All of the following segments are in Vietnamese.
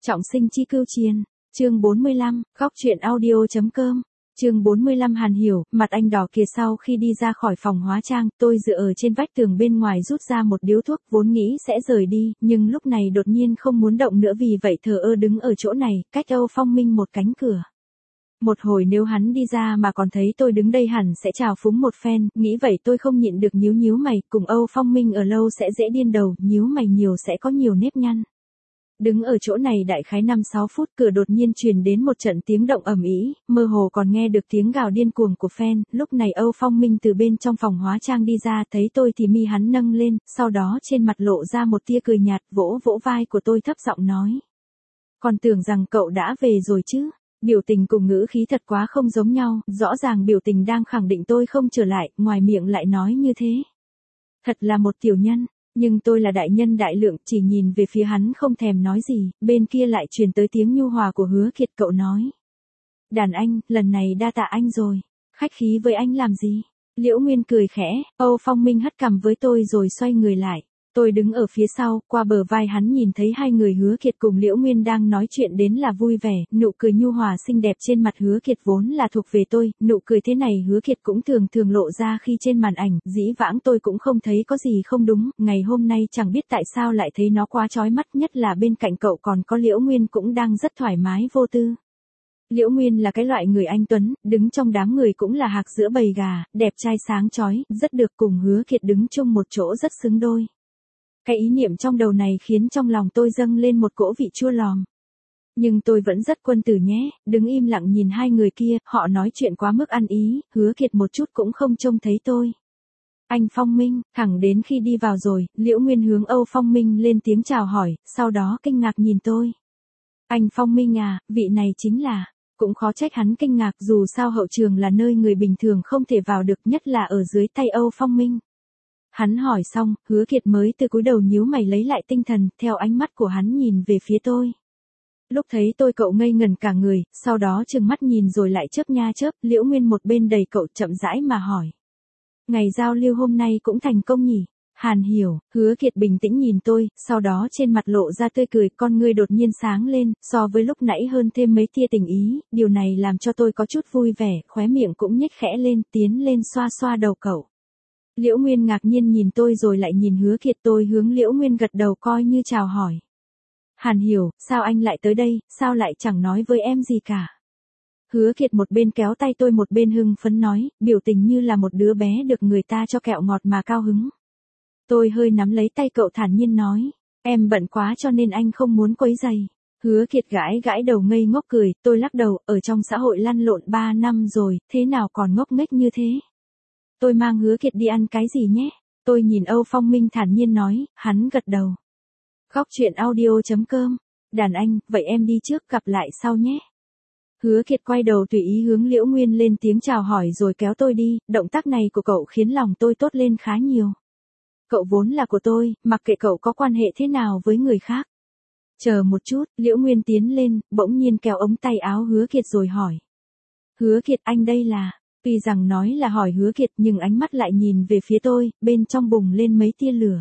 Trọng sinh chi cưu chiền. Chương 45, góc truyện audio.com. Chương 45 Hàn Hiểu, mặt anh đỏ kìa. Sau khi đi ra khỏi phòng hóa trang, tôi dựa ở trên vách tường bên ngoài rút ra một điếu thuốc, vốn nghĩ sẽ rời đi, nhưng lúc này đột nhiên không muốn động nữa, vì vậy thờ ơ đứng ở chỗ này, cách Âu Phong Minh một cánh cửa. Một hồi nếu hắn đi ra mà còn thấy tôi đứng đây hẳn sẽ chào phúng một phen, nghĩ vậy tôi không nhịn được nhíu nhíu mày, cùng Âu Phong Minh ở lâu sẽ dễ điên đầu, nhíu mày nhiều sẽ có nhiều nếp nhăn. Đứng ở chỗ này đại khái 5-6 phút, cửa đột nhiên truyền đến một trận tiếng động ầm ĩ, mơ hồ còn nghe được tiếng gào điên cuồng của fan. Lúc này Âu Phong Minh từ bên trong phòng hóa trang đi ra, thấy tôi thì mi hắn nâng lên, sau đó trên mặt lộ ra một tia cười nhạt, vỗ vỗ vai của tôi thấp giọng nói: "Còn tưởng rằng cậu đã về rồi chứ." Biểu tình cùng ngữ khí thật quá không giống nhau, rõ ràng biểu tình đang khẳng định tôi không trở lại, ngoài miệng lại nói như thế. Thật là một tiểu nhân. Nhưng tôi là đại nhân đại lượng, chỉ nhìn về phía hắn không thèm nói gì, bên kia lại truyền tới tiếng nhu hòa của Hứa Kiệt. Cậu nói: "Đàn anh, lần này đa tạ anh rồi. Khách khí với anh làm gì?" Liễu Nguyên cười khẽ. Âu Phong Minh hất cằm với tôi rồi xoay người lại. Tôi đứng ở phía sau, qua bờ vai hắn nhìn thấy hai người Hứa Kiệt cùng Liễu Nguyên đang nói chuyện đến là vui vẻ, nụ cười nhu hòa xinh đẹp trên mặt Hứa Kiệt vốn là thuộc về tôi, nụ cười thế này Hứa Kiệt cũng thường thường lộ ra khi trên màn ảnh, dĩ vãng tôi cũng không thấy có gì không đúng, ngày hôm nay chẳng biết tại sao lại thấy nó quá chói mắt, nhất là bên cạnh cậu còn có Liễu Nguyên cũng đang rất thoải mái vô tư. Liễu Nguyên là cái loại người anh tuấn, đứng trong đám người cũng là hạc giữa bầy gà, đẹp trai sáng chói, rất được, cùng Hứa Kiệt đứng chung một chỗ rất xứng đôi. Cái ý niệm trong đầu này khiến trong lòng tôi dâng lên một cỗ vị chua lòm. Nhưng tôi vẫn rất quân tử nhé, đứng im lặng nhìn hai người kia, họ nói chuyện quá mức ăn ý, Hứa Kiệt một chút cũng không trông thấy tôi. "Anh Phong Minh." Thẳng đến khi đi vào rồi, Liễu Nguyên hướng Âu Phong Minh lên tiếng chào hỏi, sau đó kinh ngạc nhìn tôi. "Anh Phong Minh à, vị này chính là..." Cũng khó trách hắn kinh ngạc, dù sao hậu trường là nơi người bình thường không thể vào được, nhất là ở dưới tay Âu Phong Minh. Hắn hỏi xong, Hứa Kiệt mới từ cúi đầu nhíu mày lấy lại tinh thần, theo ánh mắt của hắn nhìn về phía tôi. Lúc thấy tôi cậu ngây ngẩn cả người, sau đó trừng mắt nhìn rồi lại chớp nha chớp. Liễu Nguyên một bên đầy cậu chậm rãi mà hỏi: "Ngày giao lưu hôm nay cũng thành công nhỉ?" Hàn Hiểu. Hứa Kiệt bình tĩnh nhìn tôi, sau đó trên mặt lộ ra tươi cười, con ngươi đột nhiên sáng lên, so với lúc nãy hơn thêm mấy tia tình ý, điều này làm cho tôi có chút vui vẻ, khóe miệng cũng nhếch khẽ lên, tiến lên xoa xoa đầu cậu. Liễu Nguyên ngạc nhiên nhìn tôi rồi lại nhìn Hứa Kiệt, tôi hướng Liễu Nguyên gật đầu coi như chào hỏi. "Hàn Hiểu, sao anh lại tới đây, sao lại chẳng nói với em gì cả?" Hứa Kiệt một bên kéo tay tôi một bên hưng phấn nói, biểu tình như là một đứa bé được người ta cho kẹo ngọt mà cao hứng. Tôi hơi nắm lấy tay cậu thản nhiên nói: "Em bận quá cho nên anh không muốn quấy rầy." Hứa Kiệt gãi gãi đầu ngây ngốc cười, tôi lắc đầu, ở trong xã hội lăn lộn 3 năm rồi, thế nào còn ngốc nghếch như thế. "Tôi mang Hứa Kiệt đi ăn cái gì nhé?" Tôi nhìn Âu Phong Minh thản nhiên nói, hắn gật đầu. Góc truyện audio.com. Đàn anh, vậy em đi trước, gặp lại sau nhé. Hứa Kiệt quay đầu tùy ý hướng Liễu Nguyên lên tiếng chào hỏi rồi kéo tôi đi, động tác này của cậu khiến lòng tôi tốt lên khá nhiều. Cậu vốn là của tôi, mặc kệ cậu có quan hệ thế nào với người khác. Chờ một chút, Liễu Nguyên tiến lên, bỗng nhiên kéo ống tay áo Hứa Kiệt rồi hỏi: "Hứa Kiệt, anh đây là..." Tuy rằng nói là hỏi Hứa Kiệt nhưng ánh mắt lại nhìn về phía tôi, bên trong bùng lên mấy tia lửa.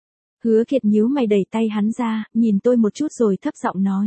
Hứa Kiệt nhíu mày đẩy tay hắn ra, nhìn tôi một chút rồi thấp giọng nói: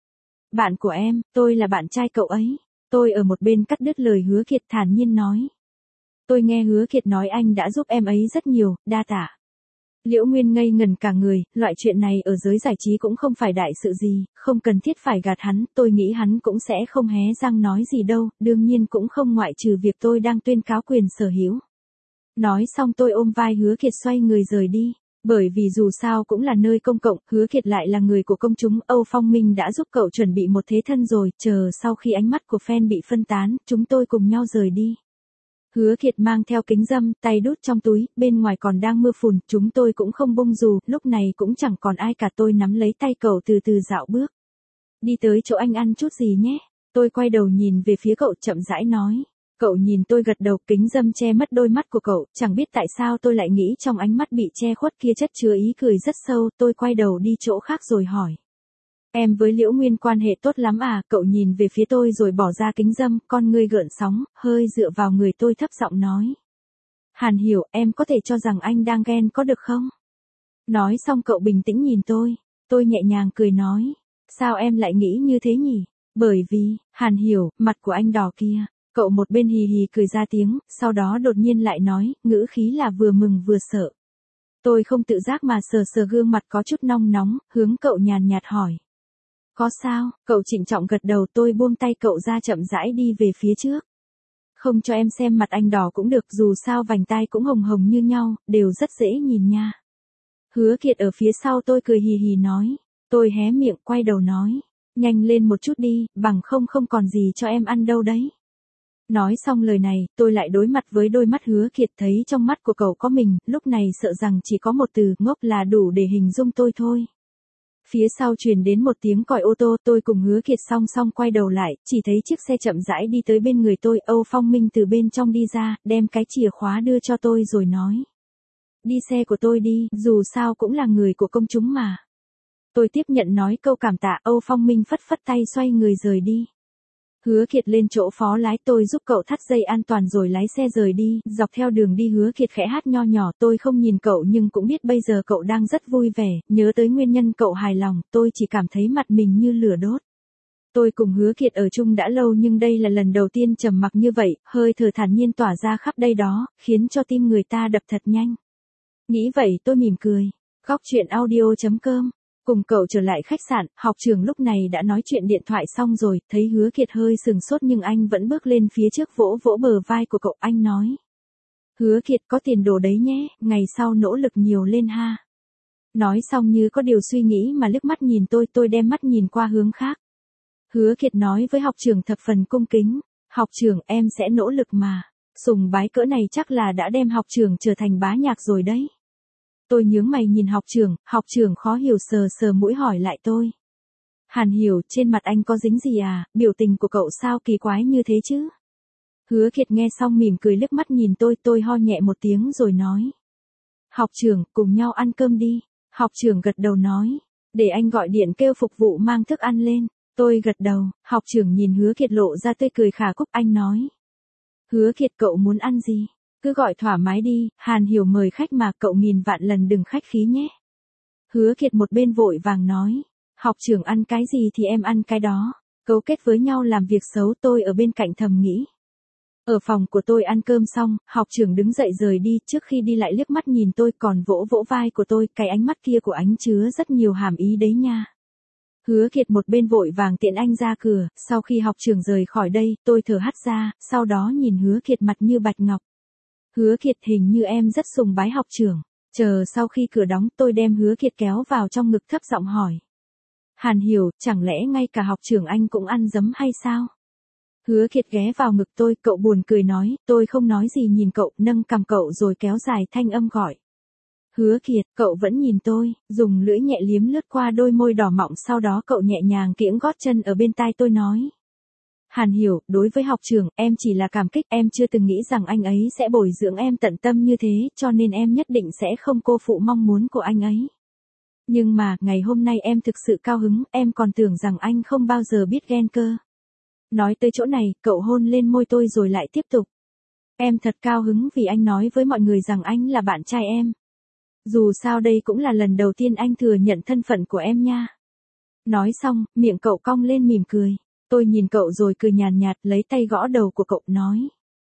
"Bạn của em, tôi là bạn trai cậu ấy." Tôi ở một bên cắt đứt lời Hứa Kiệt thản nhiên nói: "Tôi nghe Hứa Kiệt nói anh đã giúp em ấy rất nhiều, đa tạ." Liễu Nguyên ngây ngẩn cả người, loại chuyện này ở giới giải trí cũng không phải đại sự gì, không cần thiết phải gạt hắn, tôi nghĩ hắn cũng sẽ không hé răng nói gì đâu, đương nhiên cũng không ngoại trừ việc tôi đang tuyên cáo quyền sở hữu. Nói xong tôi ôm vai Hứa Kiệt xoay người rời đi, bởi vì dù sao cũng là nơi công cộng, Hứa Kiệt lại là người của công chúng, Âu Phong Minh đã giúp cậu chuẩn bị một thế thân rồi, chờ sau khi ánh mắt của fan bị phân tán, chúng tôi cùng nhau rời đi. Hứa Kiệt mang theo kính râm, tay đút trong túi, bên ngoài còn đang mưa phùn, chúng tôi cũng không bung dù, lúc này cũng chẳng còn ai cả, tôi nắm lấy tay cậu từ từ dạo bước. "Đi tới chỗ anh ăn chút gì nhé." Tôi quay đầu nhìn về phía cậu chậm rãi nói. Cậu nhìn tôi gật đầu, kính râm che mất đôi mắt của cậu, chẳng biết tại sao tôi lại nghĩ trong ánh mắt bị che khuất kia chất chứa ý cười rất sâu, tôi quay đầu đi chỗ khác rồi hỏi: "Em với Liễu Nguyên quan hệ tốt lắm à?" Cậu nhìn về phía tôi rồi bỏ ra kính râm, con ngươi gợn sóng, hơi dựa vào người tôi thấp giọng nói: "Hàn Hiểu, em có thể cho rằng anh đang ghen có được không?" Nói xong cậu bình tĩnh nhìn tôi nhẹ nhàng cười nói: Sao em lại nghĩ như thế nhỉ? Bởi vì, Hàn Hiểu, mặt của anh đỏ kia. Cậu một bên hì hì cười ra tiếng, sau đó đột nhiên lại nói, ngữ khí là vừa mừng vừa sợ. Tôi không tự giác mà sờ sờ gương mặt có chút nong nóng, hướng cậu nhàn nhạt hỏi. Có sao? Cậu trịnh trọng gật đầu, tôi buông tay cậu ra chậm rãi đi về phía trước. Không cho em xem mặt anh đỏ cũng được, dù sao vành tai cũng hồng hồng như nhau, đều rất dễ nhìn nha. Hứa Kiệt ở phía sau tôi cười hì hì nói. Tôi hé miệng quay đầu nói. Nhanh lên một chút đi, bằng không không còn gì cho em ăn đâu đấy. Nói xong lời này, tôi lại đối mặt với đôi mắt Hứa Kiệt, thấy trong mắt của cậu có mình, lúc này sợ rằng chỉ có một từ ngốc là đủ để hình dung tôi thôi. Phía sau truyền đến một tiếng còi ô tô, tôi cùng Hứa Kiệt song song quay đầu lại, chỉ thấy chiếc xe chậm rãi đi tới bên người tôi, Âu Phong Minh từ bên trong đi ra, đem cái chìa khóa đưa cho tôi rồi nói. Đi xe của tôi đi, dù sao cũng là người của công chúng mà. Tôi tiếp nhận nói câu cảm tạ, Âu Phong Minh phất phất tay xoay người rời đi. Hứa Kiệt lên chỗ phó lái, tôi giúp cậu thắt dây an toàn rồi lái xe rời đi, dọc theo đường đi Hứa Kiệt khẽ hát nho nhỏ, tôi không nhìn cậu nhưng cũng biết bây giờ cậu đang rất vui vẻ, nhớ tới nguyên nhân cậu hài lòng, tôi chỉ cảm thấy mặt mình như lửa đốt. Tôi cùng Hứa Kiệt ở chung đã lâu nhưng đây là lần đầu tiên trầm mặc như vậy, hơi thở thản nhiên tỏa ra khắp đây đó, khiến cho tim người ta đập thật nhanh. Nghĩ vậy tôi mỉm cười. Góc chuyện audio.com Cùng cậu trở lại khách sạn, học trưởng lúc này đã nói chuyện điện thoại xong rồi, thấy Hứa Kiệt hơi sừng sốt nhưng anh vẫn bước lên phía trước vỗ vỗ bờ vai của cậu, anh nói. Hứa Kiệt có tiền đồ đấy nhé, ngày sau nỗ lực nhiều lên ha. Nói xong như có điều suy nghĩ mà liếc mắt nhìn tôi đem mắt nhìn qua hướng khác. Hứa Kiệt nói với học trưởng thập phần cung kính, học trưởng em sẽ nỗ lực mà, sùng bái cỡ này chắc là đã đem học trưởng trở thành bá nhạc rồi đấy. Tôi nhướng mày nhìn học trưởng khó hiểu sờ sờ mũi hỏi lại tôi. Hàn Hiểu, trên mặt anh có dính gì à, biểu tình của cậu sao kỳ quái như thế chứ? Hứa Kiệt nghe xong mỉm cười liếc mắt nhìn tôi ho nhẹ một tiếng rồi nói. Học trưởng, cùng nhau ăn cơm đi. Học trưởng gật đầu nói, để anh gọi điện kêu phục vụ mang thức ăn lên. Tôi gật đầu, học trưởng nhìn Hứa Kiệt lộ ra tươi cười khả cúc, anh nói. Hứa Kiệt cậu muốn ăn gì? Cứ gọi thoải mái đi, Hàn Hiểu mời khách mà, cậu nghìn vạn lần đừng khách khí nhé. Hứa Kiệt một bên vội vàng nói, học trưởng ăn cái gì thì em ăn cái đó, cấu kết với nhau làm việc xấu, tôi ở bên cạnh thầm nghĩ. Ở phòng của tôi ăn cơm xong, học trưởng đứng dậy rời đi, trước khi đi lại liếc mắt nhìn tôi còn vỗ vỗ vai của tôi, cái ánh mắt kia của anh chứa rất nhiều hàm ý đấy nha. Hứa Kiệt một bên vội vàng tiễn anh ra cửa, sau khi học trưởng rời khỏi đây, tôi thở hắt ra, sau đó nhìn Hứa Kiệt mặt như bạch ngọc. Hứa Kiệt, hình như em rất sùng bái học trưởng. Chờ sau khi cửa đóng, tôi đem Hứa Kiệt kéo vào trong ngực thấp giọng hỏi. Hàn Hiểu, chẳng lẽ ngay cả học trưởng anh cũng ăn dấm hay sao? Hứa Kiệt ghé vào ngực tôi, cậu buồn cười nói, tôi không nói gì nhìn cậu, nâng cằm cậu rồi kéo dài thanh âm gọi. Hứa Kiệt, cậu vẫn nhìn tôi, dùng lưỡi nhẹ liếm lướt qua đôi môi đỏ mọng, sau đó cậu nhẹ nhàng kiễng gót chân ở bên tai tôi nói. Hàn Hiểu, đối với học trưởng, em chỉ là cảm kích, em chưa từng nghĩ rằng anh ấy sẽ bồi dưỡng em tận tâm như thế, cho nên em nhất định sẽ không cô phụ mong muốn của anh ấy. Nhưng mà, ngày hôm nay em thực sự cao hứng, em còn tưởng rằng anh không bao giờ biết ghen cơ. Nói tới chỗ này, cậu hôn lên môi tôi rồi lại tiếp tục. Em thật cao hứng vì anh nói với mọi người rằng anh là bạn trai em. Dù sao đây cũng là lần đầu tiên anh thừa nhận thân phận của em nha. Nói xong, miệng cậu cong lên mỉm cười. Tôi nhìn cậu rồi cười nhàn nhạt, lấy tay gõ đầu của cậu nói.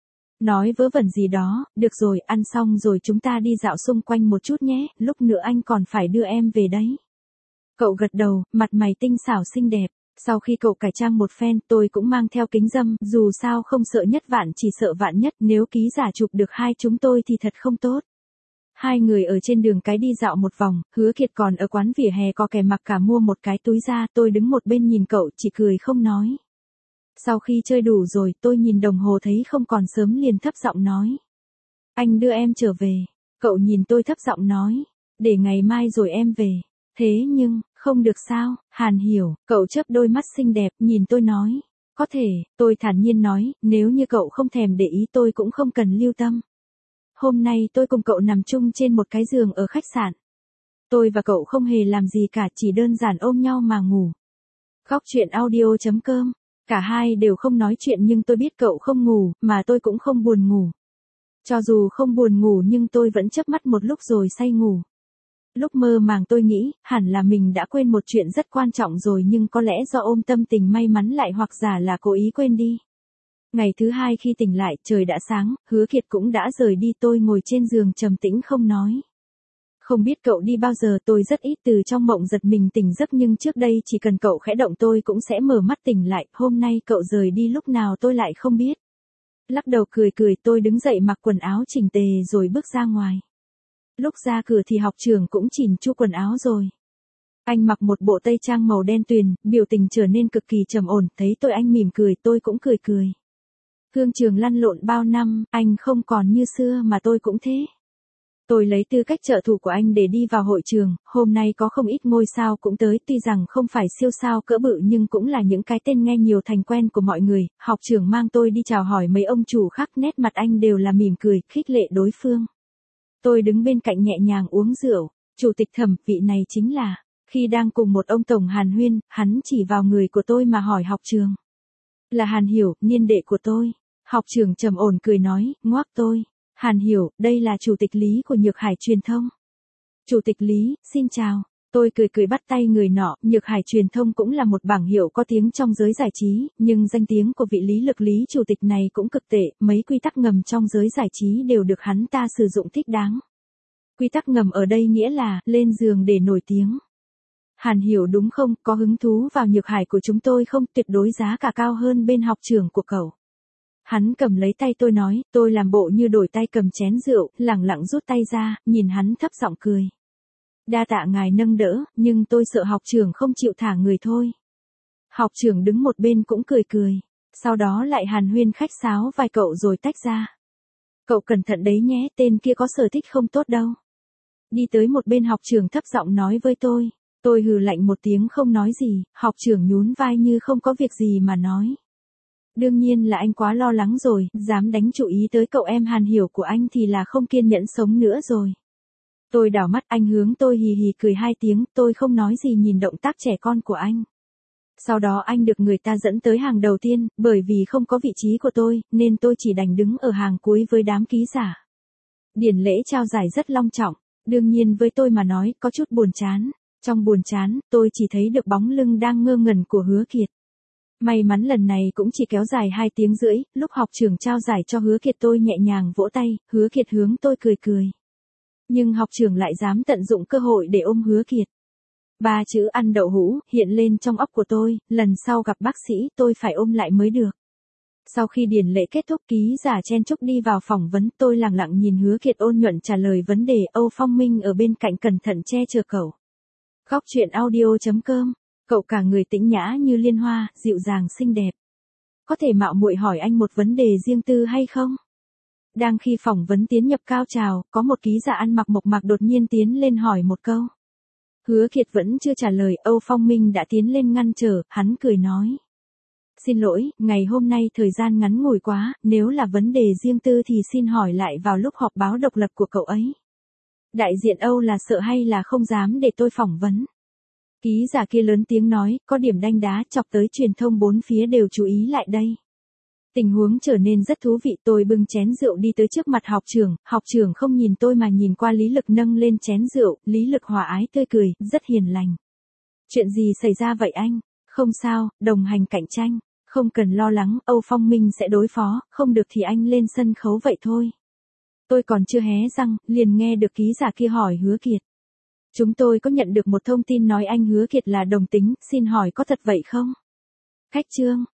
Nói vớ vẩn gì đó, được rồi, ăn xong rồi chúng ta đi dạo xung quanh một chút nhé, lúc nữa anh còn phải đưa em về đấy. Cậu gật đầu, mặt mày tinh xảo xinh đẹp. Sau khi cậu cải trang một phen, tôi cũng mang theo kính râm, dù sao không sợ nhất vạn chỉ sợ vạn nhất, nếu ký giả chụp được hai chúng tôi thì thật không tốt. Hai người ở trên đường cái đi dạo một vòng, Hứa Kiệt còn ở quán vỉa hè có kẻ mặc cả mua một cái túi da, tôi đứng một bên nhìn cậu chỉ cười không nói. Sau khi chơi đủ rồi, tôi nhìn đồng hồ thấy không còn sớm liền thấp giọng nói. Anh đưa em trở về. Cậu nhìn tôi thấp giọng nói. Để ngày mai rồi em về. Thế nhưng, không được sao, Hàn Hiểu, cậu chớp đôi mắt xinh đẹp, nhìn tôi nói. Có thể, tôi thản nhiên nói, nếu như cậu không thèm để ý tôi cũng không cần lưu tâm. Hôm nay tôi cùng cậu nằm chung trên một cái giường ở khách sạn. Tôi và cậu không hề làm gì cả, chỉ đơn giản ôm nhau mà ngủ. Góc chuyện audio.com Cả hai đều không nói chuyện nhưng tôi biết cậu không ngủ, mà tôi cũng không buồn ngủ. Cho dù không buồn ngủ nhưng tôi vẫn chớp mắt một lúc rồi say ngủ. Lúc mơ màng tôi nghĩ, hẳn là mình đã quên một chuyện rất quan trọng rồi nhưng có lẽ do ôm tâm tình may mắn lại hoặc giả là cố ý quên đi. Ngày thứ hai khi tỉnh lại, trời đã sáng, Hứa Kiệt cũng đã rời đi, tôi ngồi trên giường trầm tĩnh không nói. Không biết cậu đi bao giờ, tôi rất ít từ trong mộng giật mình tỉnh giấc nhưng trước đây chỉ cần cậu khẽ động tôi cũng sẽ mở mắt tỉnh lại, hôm nay cậu rời đi lúc nào tôi lại không biết. Lắc đầu cười cười tôi đứng dậy mặc quần áo chỉnh tề rồi bước ra ngoài. Lúc ra cửa thì học trưởng cũng chỉn chu quần áo rồi. Anh mặc một bộ tây trang màu đen tuyền, biểu tình trở nên cực kỳ trầm ổn, thấy tôi anh mỉm cười tôi cũng cười cười. Thương trường lăn lộn bao năm, anh không còn như xưa mà tôi cũng thế. Tôi lấy tư cách trợ thủ của anh để đi vào hội trường, hôm nay có không ít ngôi sao cũng tới, tuy rằng không phải siêu sao cỡ bự nhưng cũng là những cái tên nghe nhiều thành quen của mọi người. Học trưởng mang tôi đi chào hỏi mấy ông chủ khác, nét mặt anh đều là mỉm cười, khích lệ đối phương. Tôi đứng bên cạnh nhẹ nhàng uống rượu. Chủ tịch Thẩm, vị này chính là. Khi đang cùng một ông tổng hàn huyên, hắn chỉ vào người của tôi mà hỏi học trường. Là Hàn Hiểu, niên đệ của tôi. Học trưởng trầm ổn cười nói, ngoác tôi. Hàn Hiểu, đây là chủ tịch Lý của Nhược Hải Truyền thông. Chủ tịch Lý, xin chào. Tôi cười cười bắt tay người nọ, Nhược Hải Truyền thông cũng là một bảng hiệu có tiếng trong giới giải trí, nhưng danh tiếng của vị Lý Lực Lý chủ tịch này cũng cực tệ, mấy quy tắc ngầm trong giới giải trí đều được hắn ta sử dụng thích đáng. Quy tắc ngầm ở đây nghĩa là, lên giường để nổi tiếng. Hàn Hiểu đúng không, có hứng thú vào Nhược Hải của chúng tôi không, tuyệt đối giá cả cao hơn bên học trưởng của cậu. Hắn cầm lấy tay tôi nói, tôi làm bộ như đổi tay cầm chén rượu, lẳng lặng rút tay ra, nhìn hắn thấp giọng cười. Đa tạ ngài nâng đỡ, nhưng tôi sợ học trưởng không chịu thả người thôi. Học trưởng đứng một bên cũng cười cười, sau đó lại hàn huyên khách sáo vài cậu rồi tách ra. Cậu cẩn thận đấy nhé, tên kia có sở thích không tốt đâu. Đi tới một bên học trưởng thấp giọng nói với tôi hừ lạnh một tiếng không nói gì, học trưởng nhún vai như không có việc gì mà nói. Đương nhiên là anh quá lo lắng rồi, dám đánh chú ý tới cậu em Hàn Hiểu của anh thì là không kiên nhẫn sống nữa rồi. Tôi đảo mắt anh hướng tôi hì hì cười hai tiếng, tôi không nói gì nhìn động tác trẻ con của anh. Sau đó anh được người ta dẫn tới hàng đầu tiên, bởi vì không có vị trí của tôi, nên tôi chỉ đành đứng ở hàng cuối với đám ký giả. Điển lễ trao giải rất long trọng, đương nhiên với tôi mà nói có chút buồn chán. Trong buồn chán, tôi chỉ thấy được bóng lưng đang ngơ ngẩn của Hứa Kiệt. May mắn lần này cũng chỉ kéo dài 2 tiếng rưỡi, lúc học trưởng trao giải cho Hứa Kiệt tôi nhẹ nhàng vỗ tay, Hứa Kiệt hướng tôi cười cười. Nhưng học trưởng lại dám tận dụng cơ hội để ôm Hứa Kiệt. 3 chữ ăn đậu hũ hiện lên trong óc của tôi, lần sau gặp bác sĩ tôi phải ôm lại mới được. Sau khi điển lễ kết thúc ký giả chen chúc đi vào phỏng vấn tôi lặng lặng nhìn Hứa Kiệt ôn nhuận trả lời vấn đề Âu Phong Minh ở bên cạnh cẩn thận che chở cậu. Góc truyện audio.com, cậu cả người tĩnh nhã như liên hoa, dịu dàng xinh đẹp. Có thể mạo muội hỏi anh một vấn đề riêng tư hay không? Đang khi phỏng vấn tiến nhập cao trào, có một ký giả ăn mặc mộc mạc đột nhiên tiến lên hỏi một câu. Hứa Kiệt vẫn chưa trả lời, Âu Phong Minh đã tiến lên ngăn trở, hắn cười nói. Xin lỗi, ngày hôm nay thời gian ngắn ngủi quá, nếu là vấn đề riêng tư thì xin hỏi lại vào lúc họp báo độc lập của cậu ấy. Đại diện Âu là sợ hay là không dám để tôi phỏng vấn? Ký giả kia lớn tiếng nói, có điểm đanh đá chọc tới truyền thông bốn phía đều chú ý lại đây. Tình huống trở nên rất thú vị, tôi bưng chén rượu đi tới trước mặt học trưởng không nhìn tôi mà nhìn qua Lý Lực nâng lên chén rượu, Lý Lực hòa ái tươi cười, rất hiền lành. Chuyện gì xảy ra vậy anh? Không sao, đồng hành cạnh tranh, không cần lo lắng, Âu Phong Minh sẽ đối phó, không được thì anh lên sân khấu vậy thôi. Tôi còn chưa hé răng, liền nghe được ký giả kia hỏi Hứa Kiệt. Chúng tôi có nhận được một thông tin nói anh Hứa Kiệt là đồng tính, xin hỏi có thật vậy không? Khách trương,